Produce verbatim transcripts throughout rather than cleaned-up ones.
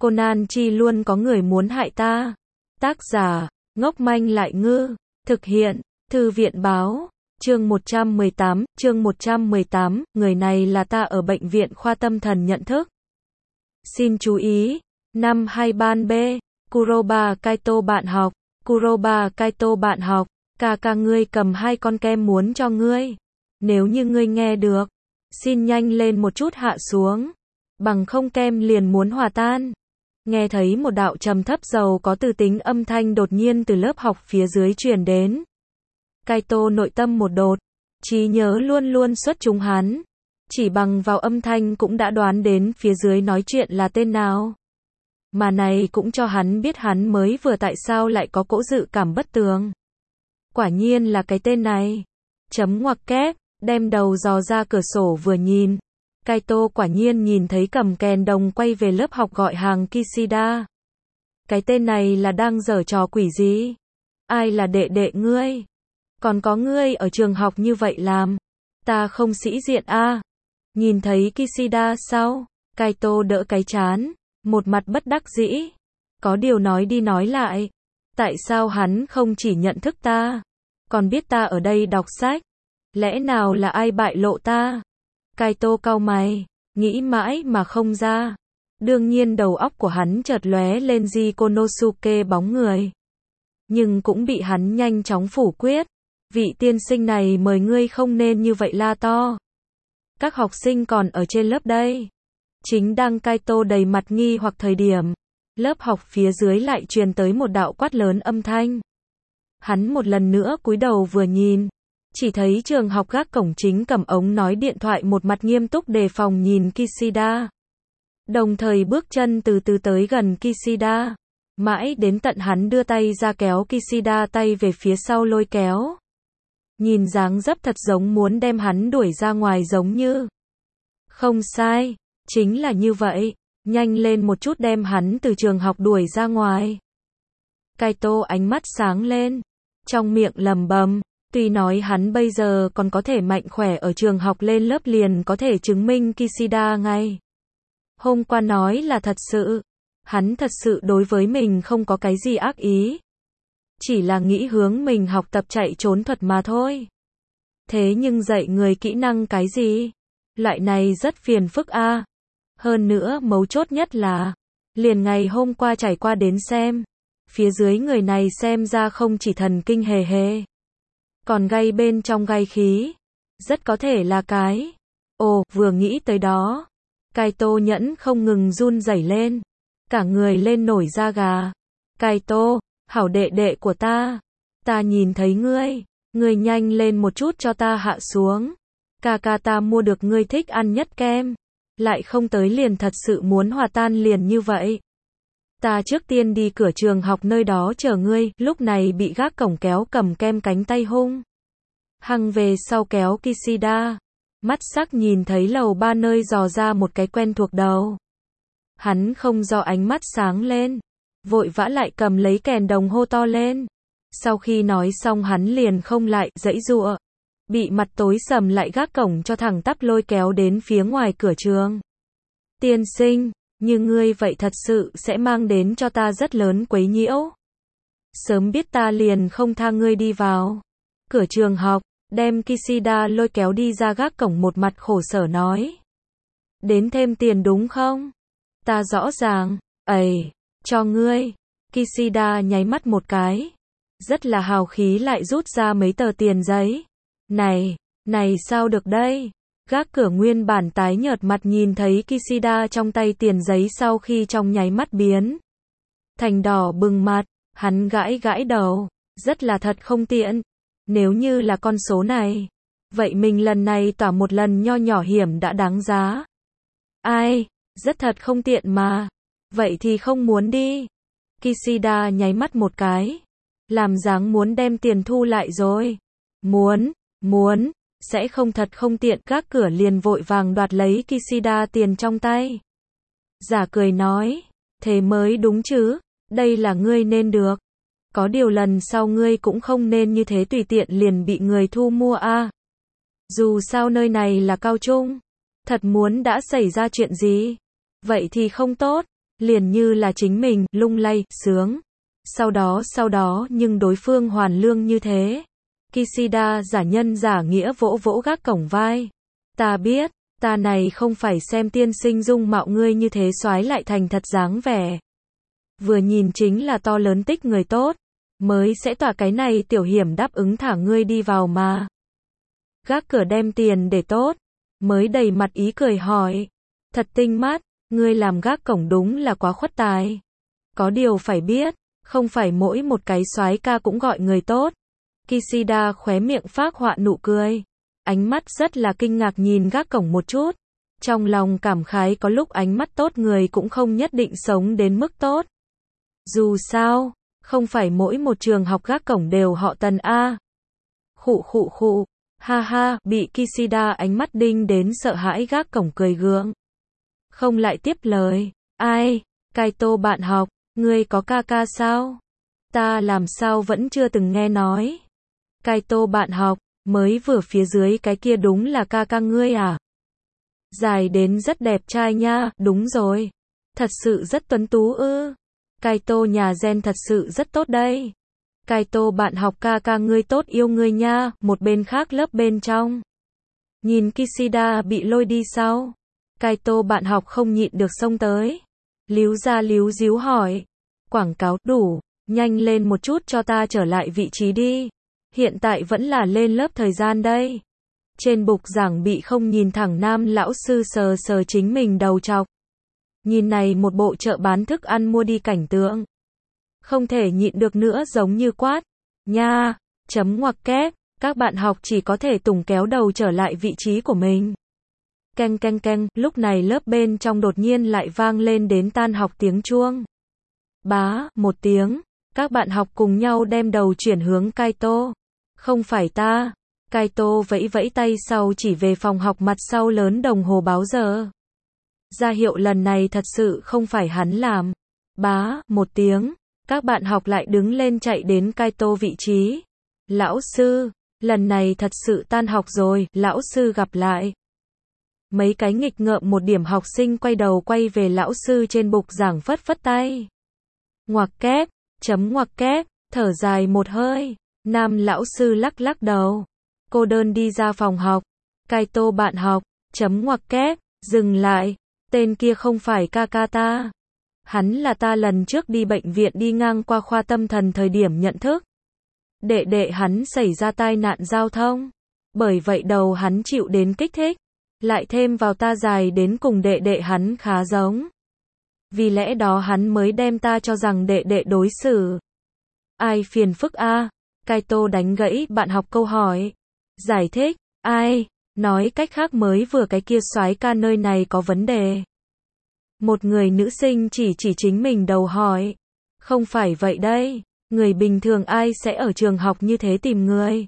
Conan chi luôn có người muốn hại ta. Tác giả, ngốc manh lại ngư. Thực hiện, Thư viện báo. Chương một trăm mười tám, chương một trăm mười tám, người này là ta ở bệnh viện khoa tâm thần nhận thức. Xin chú ý, năm hai ban B, Kuroba Kaito bạn học, Kuroba Kaito bạn học, ca ca ngươi cầm hai con kem muốn cho ngươi. Nếu như ngươi nghe được, xin nhanh lên một chút hạ xuống, bằng không kem liền muốn hòa tan. Nghe thấy một đạo trầm thấp giàu có từ tính âm thanh đột nhiên từ lớp học phía dưới truyền đến. Kaito nội tâm một đột, trí nhớ luôn luôn xuất chúng hắn. Chỉ bằng vào âm thanh cũng đã đoán đến phía dưới nói chuyện là tên nào. Mà này cũng cho hắn biết hắn mới vừa tại sao lại có cỗ dự cảm bất tường. Quả nhiên là cái tên này. Chấm ngoặc kép, đem đầu dò ra cửa sổ vừa nhìn. Kaito quả nhiên nhìn thấy cầm kèn đồng quay về lớp học gọi hàng Kishida. Cái tên này là đang giở trò quỷ gì? Ai là đệ đệ ngươi? Còn có ngươi ở trường học như vậy làm? Ta không sĩ diện a. À. Nhìn thấy Kishida sao? Kaito đỡ cái chán, một mặt bất đắc dĩ. Có điều nói đi nói lại. Tại sao hắn không chỉ nhận thức ta, còn biết ta ở đây đọc sách? Lẽ nào là ai bại lộ ta? Kaito cau mày, nghĩ mãi mà không ra. Đương nhiên đầu óc của hắn chợt lóe lên Ji Konosuke bóng người. Nhưng cũng bị hắn nhanh chóng phủ quyết. Vị tiên sinh này mời ngươi không nên như vậy la to. Các học sinh còn ở trên lớp đây. Chính đang Kaito đầy mặt nghi hoặc thời điểm, lớp học phía dưới lại truyền tới một đạo quát lớn âm thanh. Hắn một lần nữa cúi đầu vừa nhìn, chỉ thấy trường học gác cổng chính cầm ống nói điện thoại một mặt nghiêm túc đề phòng nhìn Kishida. Đồng thời bước chân từ từ tới gần Kishida. Mãi đến tận hắn đưa tay ra kéo Kishida tay về phía sau lôi kéo. Nhìn dáng dấp thật giống muốn đem hắn đuổi ra ngoài giống như. Không sai, chính là như vậy. Nhanh lên một chút đem hắn từ trường học đuổi ra ngoài. Kaito ánh mắt sáng lên. Trong miệng lầm bầm. Tuy nói hắn bây giờ còn có thể mạnh khỏe ở trường học lên lớp liền có thể chứng minh Kishida ngay. Hôm qua nói là thật sự. Hắn thật sự đối với mình không có cái gì ác ý. Chỉ là nghĩ hướng mình học tập chạy trốn thuật mà thôi. Thế nhưng dạy người kỹ năng cái gì? Loại này rất phiền phức a. À. Hơn nữa mấu chốt nhất là, liền ngày hôm qua trải qua đến xem. Phía dưới người này xem ra không chỉ thần kinh hề hề. Còn gay bên trong gay khí. Rất có thể là cái. Ồ, vừa nghĩ tới đó. Kaito nhẫn không ngừng run rẩy lên. Cả người lên nổi da gà. Kaito, hảo đệ đệ của ta. Ta nhìn thấy ngươi. Ngươi nhanh lên một chút cho ta hạ xuống. Ca ca ta mua được ngươi thích ăn nhất kem. Lại không tới liền thật sự muốn hòa tan liền như vậy. Ta trước tiên đi cửa trường học nơi đó chờ ngươi. Lúc này bị gác cổng kéo cầm kem cánh tay hung hăng về sau kéo Kishida. Mắt sắc nhìn thấy lầu ba nơi dò ra một cái quen thuộc đầu. Hắn không do ánh mắt sáng lên. Vội vã lại cầm lấy kèn đồng hô to lên. Sau khi nói xong hắn liền không lại giãy giụa. Bị mặt tối sầm lại gác cổng cho thẳng tắp lôi kéo đến phía ngoài cửa trường. Tiên sinh, như ngươi vậy thật sự sẽ mang đến cho ta rất lớn quấy nhiễu. Sớm biết ta liền không tha ngươi đi vào. Cửa trường học, đem Kishida lôi kéo đi ra gác cổng một mặt khổ sở nói. Đến thêm tiền đúng không? Ta rõ ràng, ầy, cho ngươi. Kishida nháy mắt một cái. Rất là hào khí lại rút ra mấy tờ tiền giấy. Này, này sao được đây? Gác cửa nguyên bản tái nhợt mặt nhìn thấy Kishida trong tay tiền giấy sau khi trong nháy mắt biến thành đỏ bừng mặt, hắn gãi gãi đầu, rất là thật không tiện. Nếu như là con số này, vậy mình lần này tỏa một lần nho nhỏ hiểm đã đáng giá. Ai, rất thật không tiện mà. Vậy thì không muốn đi. Kishida nháy mắt một cái, làm dáng muốn đem tiền thu lại rồi. Muốn, muốn, sẽ không thật không tiện. Gác cửa liền vội vàng đoạt lấy Kishida tiền trong tay. Giả cười nói, thế mới đúng chứ, đây là ngươi nên được. Có điều lần sau ngươi cũng không nên như thế tùy tiện liền bị người thu mua a. À. Dù sao nơi này là cao trung, thật muốn đã xảy ra chuyện gì, vậy thì không tốt. Liền như là chính mình, lung lay, sướng. Sau đó sau đó nhưng đối phương hoàn lương như thế. Kishida giả nhân giả nghĩa vỗ vỗ gác cổng vai. Ta biết, ta này không phải xem tiên sinh dung mạo ngươi như thế soái lại thành thật dáng vẻ. Vừa nhìn chính là to lớn tích người tốt. Mới sẽ tỏa cái này tiểu hiểm đáp ứng thả ngươi đi vào mà. Gác cửa đem tiền để tốt. Mới đầy mặt ý cười hỏi. Thật tinh mắt, ngươi làm gác cổng đúng là quá khuất tài. Có điều phải biết, không phải mỗi một cái soái ca cũng gọi người tốt. Kishida khóe miệng phác họa nụ cười. Ánh mắt rất là kinh ngạc nhìn gác cổng một chút. Trong lòng cảm khái có lúc ánh mắt tốt người cũng không nhất định sống đến mức tốt. Dù sao, không phải mỗi một trường học gác cổng đều họ Tần A. Khụ khụ khụ, ha ha, bị Kishida ánh mắt đinh đến sợ hãi gác cổng cười gượng. Không lại tiếp lời, ai, Kaito bạn học, ngươi có ca ca sao? Ta làm sao vẫn chưa từng nghe nói. Kaito bạn học, mới vừa phía dưới cái kia đúng là ca ca ngươi à? Dài đến rất đẹp trai nha, đúng rồi. Thật sự rất tuấn tú ư. Kaito nhà gen thật sự rất tốt đây. Kaito bạn học ca ca ngươi tốt yêu ngươi nha, một bên khác lớp bên trong. Nhìn Kishida bị lôi đi sau. Kaito bạn học không nhịn được xông tới. Líu ra líu díu hỏi. Quảng cáo đủ, nhanh lên một chút cho ta trở lại vị trí đi. Hiện tại vẫn là lên lớp thời gian đây. Trên bục giảng bị không nhìn thẳng nam lão sư sờ sờ chính mình đầu chọc. Nhìn này một bộ chợ bán thức ăn mua đi cảnh tượng. Không thể nhịn được nữa giống như quát. Nha, chấm ngoặc kép, các bạn học chỉ có thể tùng kéo đầu trở lại vị trí của mình. Keng keng keng, lúc này lớp bên trong đột nhiên lại vang lên đến tan học tiếng chuông. Bá, một tiếng, các bạn học cùng nhau đem đầu chuyển hướng Kaito. Không phải ta. Kaito vẫy vẫy tay sau chỉ về phòng học mặt sau lớn đồng hồ báo giờ. Ra hiệu lần này thật sự không phải hắn làm. Bá, một tiếng, các bạn học lại đứng lên chạy đến Kaito vị trí. Lão sư, lần này thật sự tan học rồi, lão sư gặp lại. Mấy cái nghịch ngợm một điểm học sinh quay đầu quay về lão sư trên bục giảng phất phất tay. Ngoặc kép, chấm ngoặc kép, thở dài một hơi. Nam lão sư lắc lắc đầu. Cô đơn đi ra phòng học. Kaito bạn học, chấm ngoặc kép, dừng lại. Tên kia không phải ca ca ta. Hắn là ta lần trước đi bệnh viện đi ngang qua khoa tâm thần thời điểm nhận thức. Đệ đệ hắn xảy ra tai nạn giao thông. Bởi vậy đầu hắn chịu đến kích thích. Lại thêm vào ta dài đến cùng đệ đệ hắn khá giống. Vì lẽ đó hắn mới đem ta cho rằng đệ đệ đối xử. Ai phiền phức a? Kaito đánh gãy bạn học câu hỏi. Giải thích, ai? Nói cách khác mới vừa cái kia soái ca nơi này có vấn đề. Một người nữ sinh chỉ chỉ chính mình đầu hỏi. Không phải vậy đây, người bình thường ai sẽ ở trường học như thế tìm người.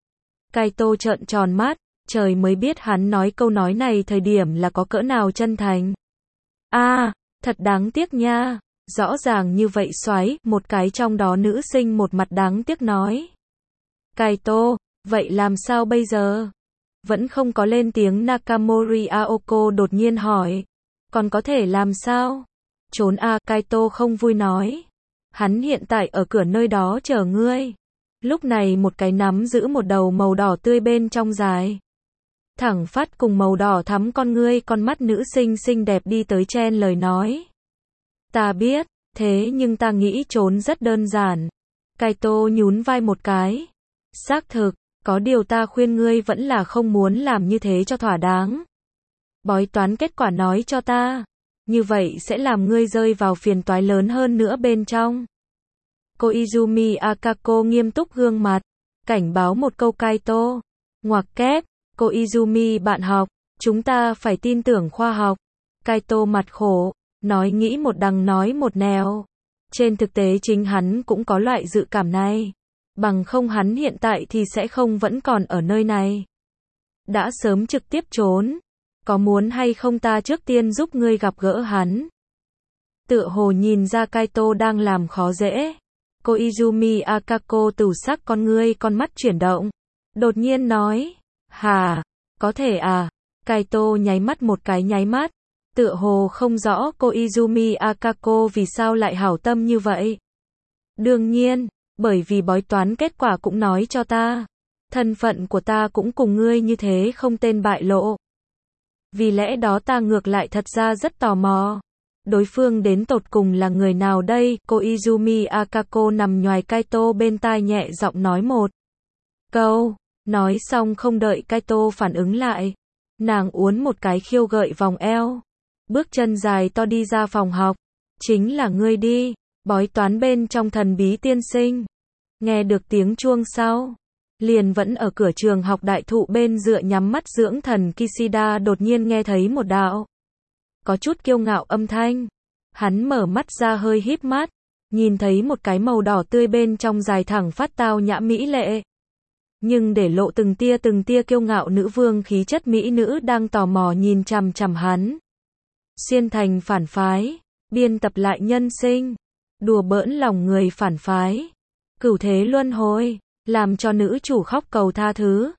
Kaito trợn tròn mắt, trời mới biết hắn nói câu nói này thời điểm là có cỡ nào chân thành. A, à, thật đáng tiếc nha, rõ ràng như vậy soái, một cái trong đó nữ sinh một mặt đáng tiếc nói. Kaito, vậy làm sao bây giờ? Vẫn không có lên tiếng Nakamori Aoko đột nhiên hỏi. Còn có thể làm sao? Trốn a, Kaito không vui nói. Hắn hiện tại ở cửa nơi đó chờ ngươi. Lúc này một cái nắm giữ một đầu màu đỏ tươi bên trong dài. Thẳng phát cùng màu đỏ thắm con ngươi con mắt nữ sinh xinh đẹp đi tới chen lời nói. Ta biết, thế nhưng ta nghĩ trốn rất đơn giản. Kaito nhún vai một cái. Xác thực, có điều ta khuyên ngươi vẫn là không muốn làm như thế cho thỏa đáng. Bói toán kết quả nói cho ta. Như vậy sẽ làm ngươi rơi vào phiền toái lớn hơn nữa bên trong. Koizumi Akako nghiêm túc gương mặt. Cảnh báo một câu Kaito. Ngoặc kép. Koizumi bạn học. Chúng ta phải tin tưởng khoa học. Kaito mặt khổ. Nói nghĩ một đằng nói một nẻo. Trên thực tế chính hắn cũng có loại dự cảm này. Bằng không hắn hiện tại thì sẽ không vẫn còn ở nơi này. Đã sớm trực tiếp trốn. Có muốn hay không ta trước tiên giúp ngươi gặp gỡ hắn? Tựa hồ nhìn ra Kaito đang làm khó dễ. Koizumi Akako từ sắc con ngươi con mắt chuyển động. Đột nhiên nói. Hà, có thể à? Kaito nháy mắt một cái nháy mắt. Tựa hồ không rõ cô Izumi Akako vì sao lại hảo tâm như vậy. Đương nhiên, bởi vì bói toán kết quả cũng nói cho ta. Thân phận của ta cũng cùng ngươi như thế không tên bại lộ. Vì lẽ đó ta ngược lại thật ra rất tò mò. Đối phương đến tột cùng là người nào đây? Cô Izumi Akako nằm nhoài Kaito bên tai nhẹ giọng nói một câu. Nói xong không đợi Kaito phản ứng lại. Nàng uốn một cái khiêu gợi vòng eo. Bước chân dài to đi ra phòng học. Chính là ngươi đi. Bói toán bên trong thần bí tiên sinh. Nghe được tiếng chuông sau. Liền vẫn ở cửa trường học đại thụ bên dựa nhắm mắt dưỡng thần Kishida đột nhiên nghe thấy một đạo. Có chút kiêu ngạo âm thanh. Hắn mở mắt ra hơi híp mắt. Nhìn thấy một cái màu đỏ tươi bên trong dài thẳng phát tao nhã mỹ lệ. Nhưng để lộ từng tia từng tia kiêu ngạo nữ vương khí chất mỹ nữ đang tò mò nhìn chằm chằm hắn. Xuyên thành phản phái. Biên tập lại nhân sinh. Đùa bỡn lòng người phản phái. Cửu thế luân hồi. Làm cho nữ chủ khóc cầu tha thứ.